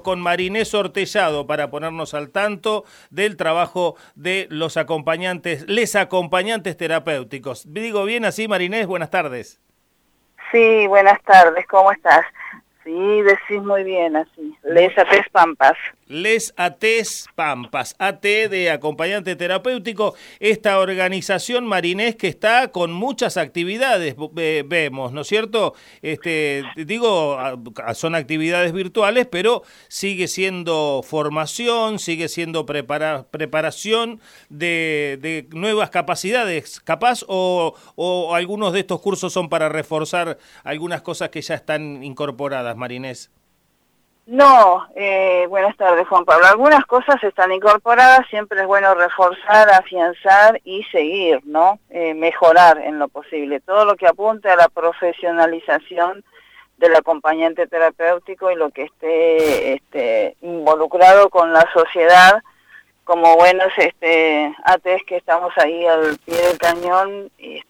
con Marinés Ortellado para ponernos al tanto del trabajo de los acompañantes, les acompañantes terapéuticos. ¿Digo bien así, Marinés? Buenas tardes. Sí, buenas tardes, ¿cómo estás? Sí, decís muy bien así. Les ATES Pampas. Les ATES Pampas, AT de acompañante terapéutico, esta organización, Marinés, que está con muchas actividades, vemos, ¿no es cierto? Son actividades virtuales, pero sigue siendo formación, sigue siendo preparación de nuevas capacidades, capaz, o algunos de estos cursos son para reforzar algunas cosas que ya están incorporadas, Marinés. No, buenas tardes, Juan Pablo. Algunas cosas están incorporadas, siempre es bueno reforzar, afianzar y seguir, ¿no? Mejorar en lo posible. Todo lo que apunte a la profesionalización del acompañante terapéutico y lo que esté involucrado con la sociedad, como buenos ATES que estamos ahí al pie del cañón,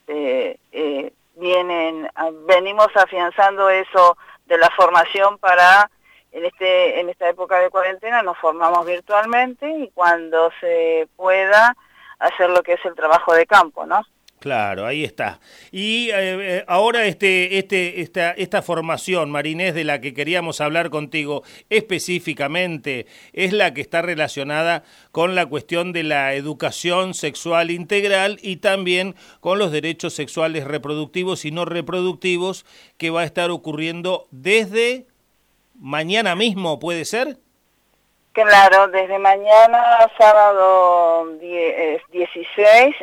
venimos afianzando eso de la formación para... En esta época de cuarentena nos formamos virtualmente y cuando se pueda hacer lo que es el trabajo de campo, ¿no? Claro, ahí está. Y ahora esta formación, Marinés, de la que queríamos hablar contigo específicamente, es la que está relacionada con la cuestión de la educación sexual integral y también con los derechos sexuales reproductivos y no reproductivos que va a estar ocurriendo desde... ¿Mañana mismo puede ser? Claro, desde mañana, sábado 16,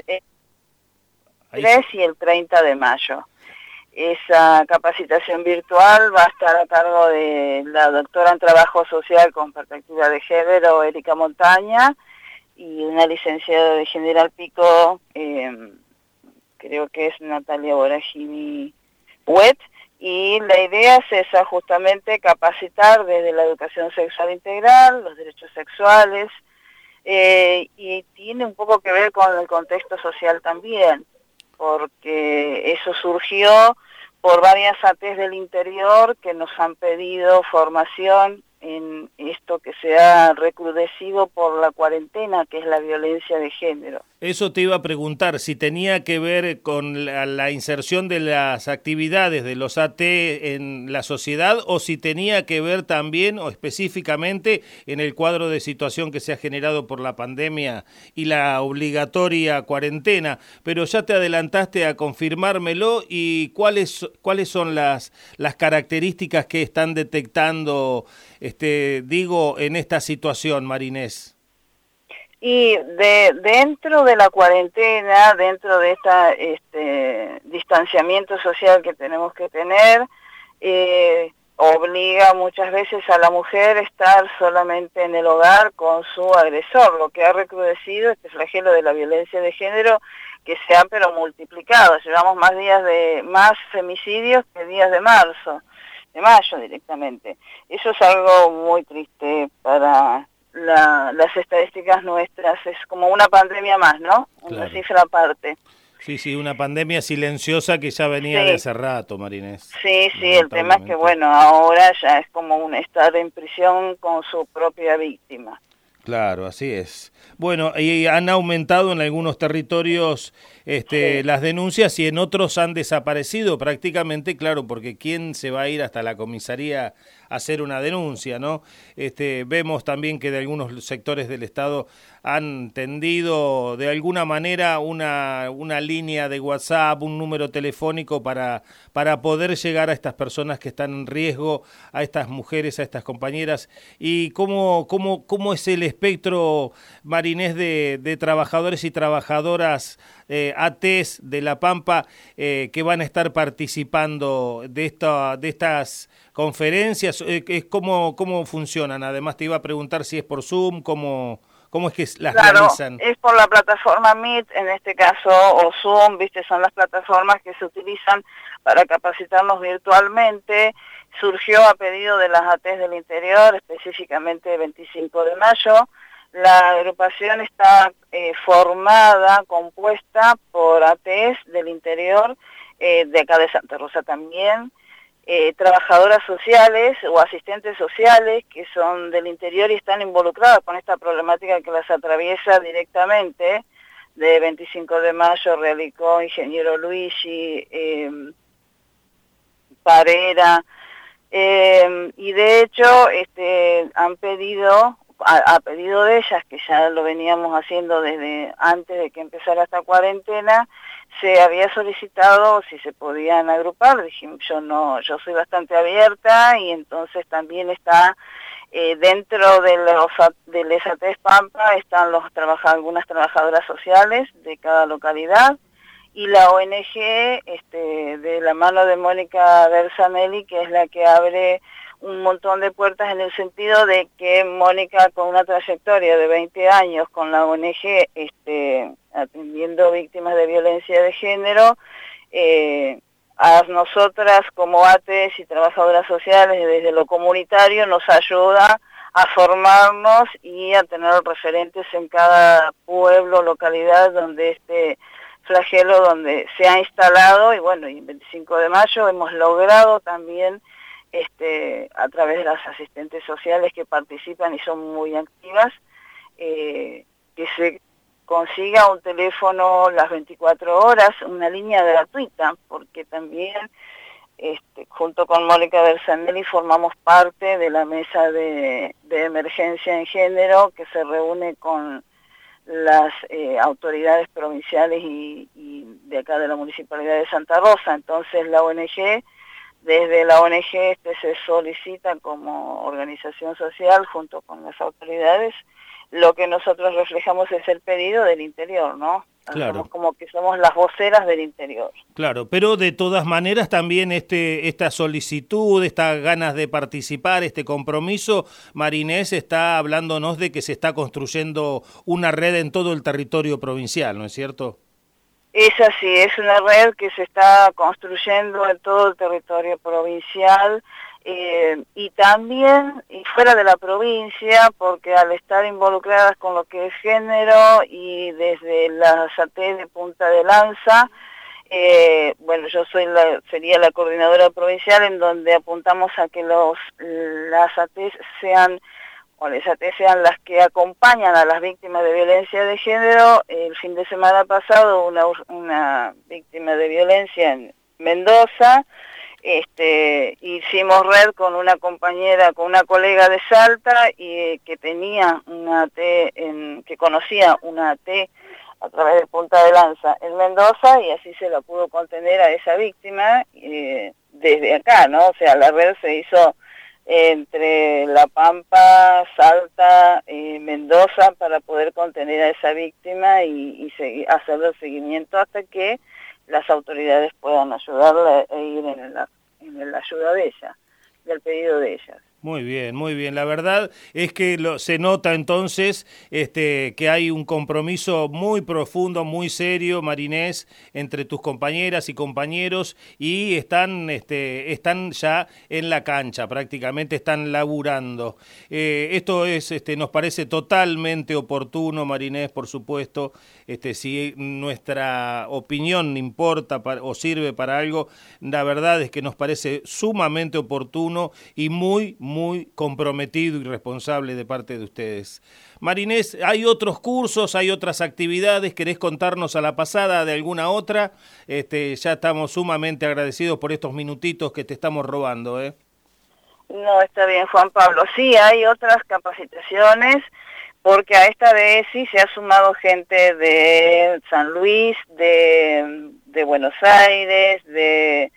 3 y el 30 de mayo. Esa capacitación virtual va a estar a cargo de la doctora en Trabajo Social con Perspectiva de Género, Erika Montaña, y una licenciada de General Pico, creo que es Natalia Boragini Huet. Y la idea es esa, justamente capacitar desde la educación sexual integral, los derechos sexuales, y tiene un poco que ver con el contexto social también, porque eso surgió por varias ATES del interior que nos han pedido formación en esto que se ha recrudecido por la cuarentena, que es la violencia de género. Eso te iba a preguntar, si tenía que ver con la inserción de las actividades de los AT en la sociedad o si tenía que ver también o específicamente en el cuadro de situación que se ha generado por la pandemia y la obligatoria cuarentena. Pero ya te adelantaste a confirmármelo y cuáles son las características que están detectando, en esta situación, Marinés. Y dentro de la cuarentena, dentro de este distanciamiento social que tenemos que tener, obliga muchas veces a la mujer a estar solamente en el hogar con su agresor, lo que ha recrudecido este flagelo de la violencia de género que se ha pero multiplicado. Llevamos más femicidios que días de mayo directamente. Eso es algo muy triste para las estadísticas nuestras, es como una pandemia más, ¿no? Una cifra aparte. Sí, una pandemia silenciosa que ya venía de hace rato, Marinés. Sí, el tema es que, ahora ya es como estar en prisión con su propia víctima. Claro, así es. Bueno, y han aumentado en algunos territorios las denuncias y en otros han desaparecido prácticamente, claro, porque ¿quién se va a ir hasta la comisaría a hacer una denuncia, no? Vemos también que de algunos sectores del Estado han tendido de alguna manera una línea de WhatsApp, un número telefónico para poder llegar a estas personas que están en riesgo, a estas mujeres, a estas compañeras. ¿Y cómo es el espectro, Marinés, de trabajadores y trabajadoras ATES de La Pampa que van a estar participando de estas conferencias? ¿Cómo funcionan? Además te iba a preguntar si es por Zoom, ¿cómo es que las realizan? Es por la plataforma Meet, en este caso, o Zoom, son las plataformas que se utilizan para capacitarnos virtualmente. Surgió a pedido de las ATES del interior, específicamente el 25 de mayo. La agrupación está compuesta por ATES del interior, de acá de Santa Rosa también, trabajadoras sociales o asistentes sociales que son del interior y están involucradas con esta problemática que las atraviesa directamente. De 25 de mayo, Realicó, Ingeniero Luigi, Parera, y de hecho han pedido, a pedido de ellas, que ya lo veníamos haciendo desde antes de que empezara esta cuarentena, se había solicitado si se podían agrupar. Dije, yo soy bastante abierta, y entonces también está dentro de del ESATES Pampa están algunas trabajadoras sociales de cada localidad, y la ONG de la mano de Mónica Bersanelli, que es la que abre un montón de puertas, en el sentido de que Mónica, con una trayectoria de 20 años con la ONG atendiendo víctimas de violencia de género, a nosotras como ATES y trabajadoras sociales desde lo comunitario nos ayuda a formarnos y a tener referentes en cada pueblo, localidad donde este flagelo donde se ha instalado. Y bueno, y el 25 de mayo hemos logrado también a través de las asistentes sociales que participan y son muy activas, que se consiga un teléfono las 24 horas, una línea gratuita, porque también junto con Mónica Bersanelli formamos parte de la mesa de emergencia en género, que se reúne con las autoridades provinciales y de acá de la Municipalidad de Santa Rosa. Entonces la ONG, desde la ONG se solicita como organización social junto con las autoridades. Lo que nosotros reflejamos es el pedido del interior, ¿no? Claro. Somos como que somos las voceras del interior. Claro, pero de todas maneras también esta solicitud, estas ganas de participar, este compromiso, Marinés está hablándonos de que se está construyendo una red en todo el territorio provincial, ¿no es cierto? Es así, es una red que se está construyendo en todo el territorio provincial, y también y fuera de la provincia, porque al estar involucradas con lo que es género y desde la SATE de Punta de Lanza, bueno, yo sería la coordinadora provincial, en donde apuntamos a que las ATES sean las que acompañan a las víctimas de violencia de género. El fin de semana pasado una víctima de violencia en Mendoza, hicimos red con una compañera, con una colega de Salta, y que tenía una AT, que conocía una AT a través de Punta de Lanza en Mendoza, y así se la pudo contener a esa víctima desde acá, ¿no? O sea, la red se hizo entre La Pampa, Salta, Mendoza, para poder contener a esa víctima y hacerle el seguimiento hasta que las autoridades puedan ayudarla e ir en la ayuda de ella, del pedido de ellas. Muy bien, muy bien. La verdad es que se nota entonces que hay un compromiso muy profundo, muy serio, Marinés, entre tus compañeras y compañeros, y están ya en la cancha, prácticamente están laburando. Esto nos parece totalmente oportuno, Marinés, por supuesto. Si nuestra opinión importa o sirve para algo, la verdad es que nos parece sumamente oportuno y muy comprometido y responsable de parte de ustedes. Marinés, ¿hay otros cursos, hay otras actividades? ¿Querés contarnos a la pasada de alguna otra? Ya estamos sumamente agradecidos por estos minutitos que te estamos robando, ¿eh? No, está bien, Juan Pablo. Sí, hay otras capacitaciones, porque a esta de ESI se ha sumado gente de San Luis, de Buenos Aires, de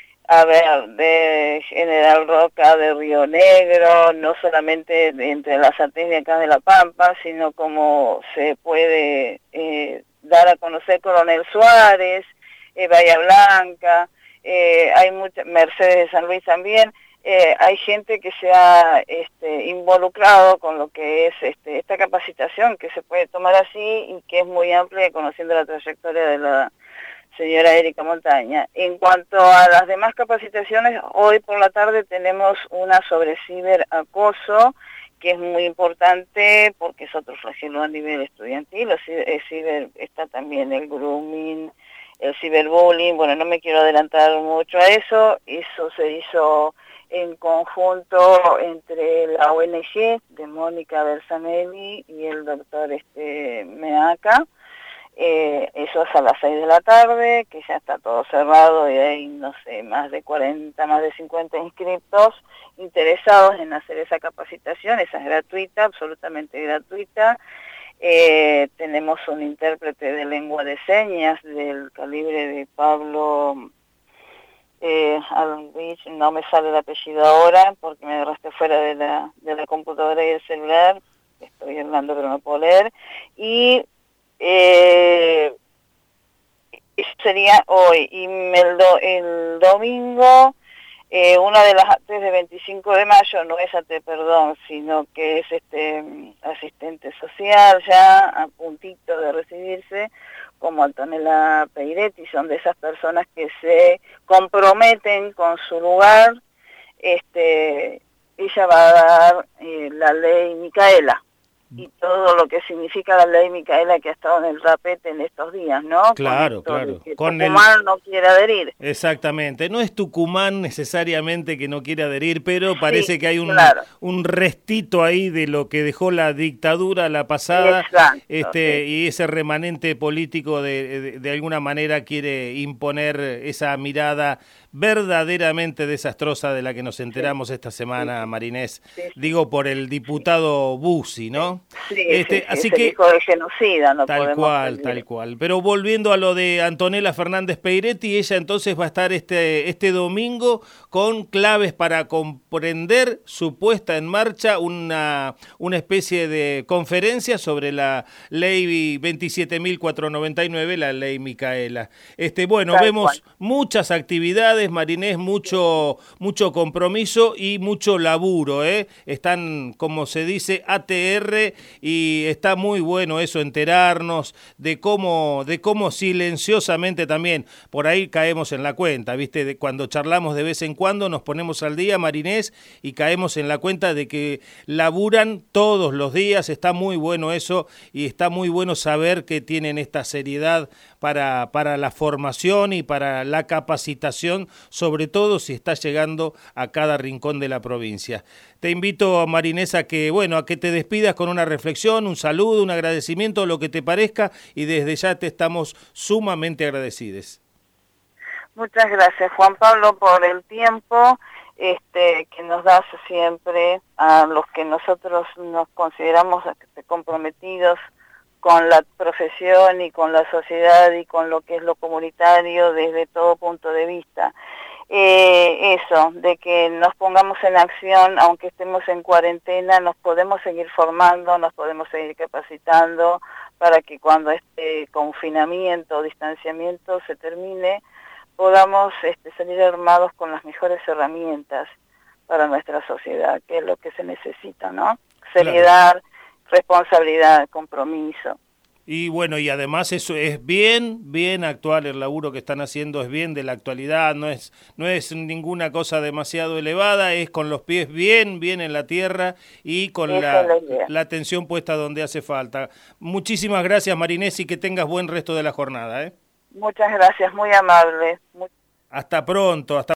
General Roca, de Río Negro, no solamente entre las ATES de acá de La Pampa, sino como se puede dar a conocer Coronel Suárez, Bahía Blanca, hay Mercedes de San Luis también. Hay gente que se ha involucrado con lo que es esta capacitación, que se puede tomar así y que es muy amplia, conociendo la trayectoria de la señora Erika Montaña. En cuanto a las demás capacitaciones, hoy por la tarde tenemos una sobre ciberacoso, que es muy importante porque es otro flagelo a nivel estudiantil. Está también el grooming, el ciberbullying. Bueno, no me quiero adelantar mucho a eso. Eso se hizo en conjunto entre la ONG de Mónica Bersanelli y el doctor Meaca. Eso es a las 6 de la tarde, que ya está todo cerrado y hay, no sé, más de 40, más de 50 inscriptos interesados en hacer esa capacitación. Esa es gratuita, absolutamente gratuita. Tenemos un intérprete de lengua de señas del calibre de Pablo Alvich, no me sale el apellido ahora porque me agarraste fuera de la computadora y el celular, estoy hablando pero no puedo leer, y eso sería hoy, y el domingo, una de las antes de 25 de mayo, no es perdón, sino que es asistente social ya a puntito de recibirse, como Antonella Peiretti, son de esas personas que se comprometen con su lugar. Ella va a dar la ley Micaela y todo lo que significa la ley Micaela, que ha estado en el tapete en estos días, ¿no? Claro, claro. Que Tucumán no quiere adherir. Exactamente. No es Tucumán necesariamente que no quiere adherir, pero parece que hay un restito ahí de lo que dejó la dictadura la pasada. Exacto, y ese remanente político de alguna manera quiere imponer esa mirada verdaderamente desastrosa de la que nos enteramos esta semana, Marinés. Digo, por el diputado Bussi, ¿no? Así que hijo de genocida, no tal cual. Pero volviendo a lo de Antonella Fernández Peiretti, ella entonces va a estar este domingo con claves para comprender su puesta en marcha, una especie de conferencia sobre la ley 27.499, la ley Micaela. Vemos muchas actividades, Marinés, mucho compromiso y mucho laburo, Están, como se dice, ATR, y está muy bueno eso, enterarnos de cómo silenciosamente también, por ahí caemos en la cuenta, ¿viste? Cuando charlamos de vez en cuando nos ponemos al día, Marinés, y caemos en la cuenta de que laburan todos los días. Está muy bueno eso, y está muy bueno saber que tienen esta seriedad para la formación y para la capacitación, sobre todo si está llegando a cada rincón de la provincia. Te invito, Marinés, a que te despidas con una reflexión, un saludo, un agradecimiento, lo que te parezca, y desde ya te estamos sumamente agradecidos. Muchas gracias, Juan Pablo, por el tiempo que nos das siempre a los que nosotros nos consideramos comprometidos con la profesión y con la sociedad y con lo que es lo comunitario desde todo punto de vista. Eso, de que nos pongamos en acción, aunque estemos en cuarentena, nos podemos seguir formando, nos podemos seguir capacitando para que cuando este confinamiento o distanciamiento se termine, podamos salir armados con las mejores herramientas para nuestra sociedad, que es lo que se necesita, ¿no? Seriedad, responsabilidad, compromiso. Y y además eso es bien actual, el laburo que están haciendo es bien de la actualidad, no es ninguna cosa demasiado elevada, es con los pies bien en la tierra y con la atención puesta donde hace falta. Muchísimas gracias, Marinés, y que tengas buen resto de la jornada. Muchas gracias, muy amable. Hasta pronto.